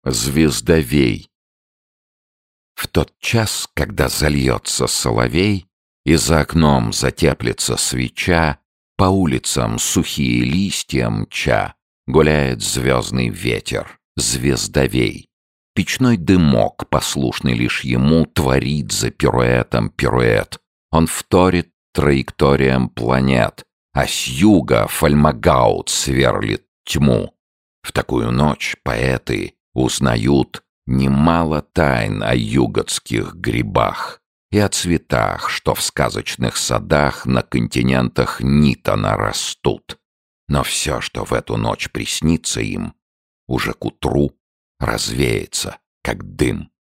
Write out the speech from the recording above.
Звездовей. В тот час, когда зальется соловей, и за окном затеплится свеча, по улицам сухие листья мча, гуляет звездный ветер, звездовей. Печной дымок, послушный лишь ему, творит за пируэтом пируэт. Он вторит траекториям планет, а с юга Фальмагаут сверлит тьму. В такую ночь поэты узнают немало тайн о юготских грибах и о цветах, что в сказочных садах на континентах Нитона растут. Но все, что в эту ночь приснится им, уже к утру развеется, как дым.